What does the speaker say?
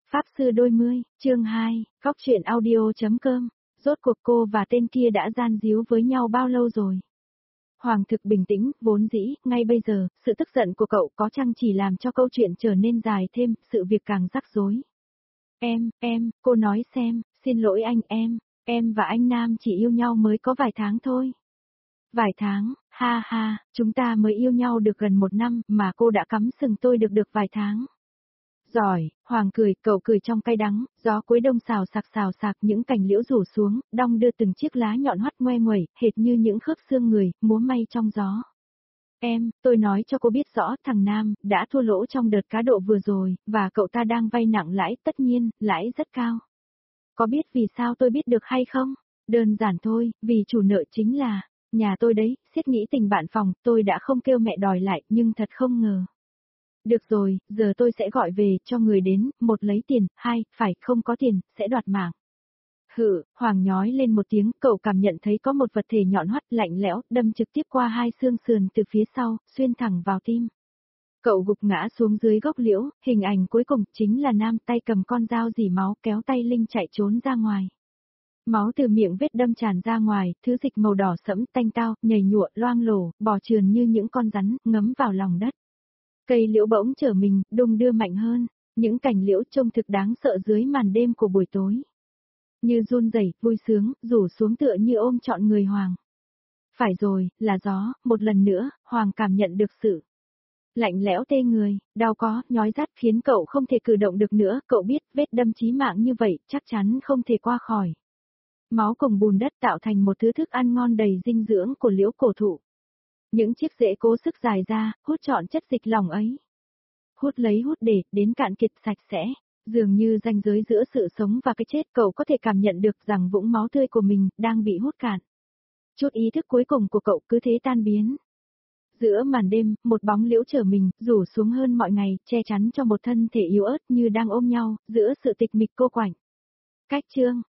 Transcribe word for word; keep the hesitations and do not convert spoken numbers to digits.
Pháp sư đôi mươi, chương hai, Góc truyện audio.com, rốt cuộc cô và tên kia đã gian díu với nhau bao lâu rồi? Hoàng thực bình tĩnh, vốn dĩ, ngay bây giờ, sự tức giận của cậu có chăng chỉ làm cho câu chuyện trở nên dài thêm, sự việc càng rắc rối. Em, em, cô nói xem, xin lỗi anh em, em và anh Nam chỉ yêu nhau mới có vài tháng thôi. Vài tháng, ha ha, chúng ta mới yêu nhau được gần một năm mà cô đã cắm sừng tôi được được vài tháng. Giỏi, Hoàng cười, cậu cười trong cay đắng, gió cuối đông xào sạc xào sạc những cành liễu rủ xuống, đong đưa từng chiếc lá nhọn hoắt ngoe nguẩy, hệt như những khớp xương người, múa may trong gió. Em, tôi nói cho cô biết rõ, thằng Nam, đã thua lỗ trong đợt cá độ vừa rồi, và cậu ta đang vay nặng lãi, tất nhiên, lãi rất cao. Có biết vì sao tôi biết được hay không? Đơn giản thôi, vì chủ nợ chính là, nhà tôi đấy, siết nghĩ tình bạn phòng, tôi đã không kêu mẹ đòi lại, nhưng thật không ngờ. Được rồi, giờ tôi sẽ gọi về, cho người đến, một lấy tiền, hai, phải, không có tiền, sẽ đoạt mạng. Hự, Hoàng nhói lên một tiếng, cậu cảm nhận thấy có một vật thể nhọn hoắt lạnh lẽo, đâm trực tiếp qua hai xương sườn từ phía sau, xuyên thẳng vào tim. Cậu gục ngã xuống dưới gốc liễu, hình ảnh cuối cùng chính là Nam tay cầm con dao dỉ máu kéo tay Linh chạy trốn ra ngoài. Máu từ miệng vết đâm tràn ra ngoài, thứ dịch màu đỏ sẫm tanh tao, nhầy nhụa, loang lổ, bò trườn như những con rắn, ngấm vào lòng đất. Cây liễu bỗng trở mình, đung đưa mạnh hơn, những cành liễu trông thực đáng sợ dưới màn đêm của buổi tối. Như run rẩy, vui sướng, rủ xuống tựa như ôm trọn người Hoàng. Phải rồi, là gió, một lần nữa, Hoàng cảm nhận được sự lạnh lẽo tê người, đau có, nhói rát khiến cậu không thể cử động được nữa, cậu biết vết đâm chí mạng như vậy, chắc chắn không thể qua khỏi. Máu cùng bùn đất tạo thành một thứ thức ăn ngon đầy dinh dưỡng của liễu cổ thụ. Những chiếc rễ cố sức dài ra, hút trọn chất dịch lòng ấy. Hút lấy hút để, đến cạn kiệt sạch sẽ. Dường như ranh giới giữa sự sống và cái chết, cậu có thể cảm nhận được rằng vũng máu tươi của mình đang bị hút cạn. Chút ý thức cuối cùng của cậu cứ thế tan biến. Giữa màn đêm, một bóng liễu trở mình, rủ xuống hơn mọi ngày, che chắn cho một thân thể yếu ớt như đang ôm nhau, giữa sự tịch mịch cô quạnh. Cách chương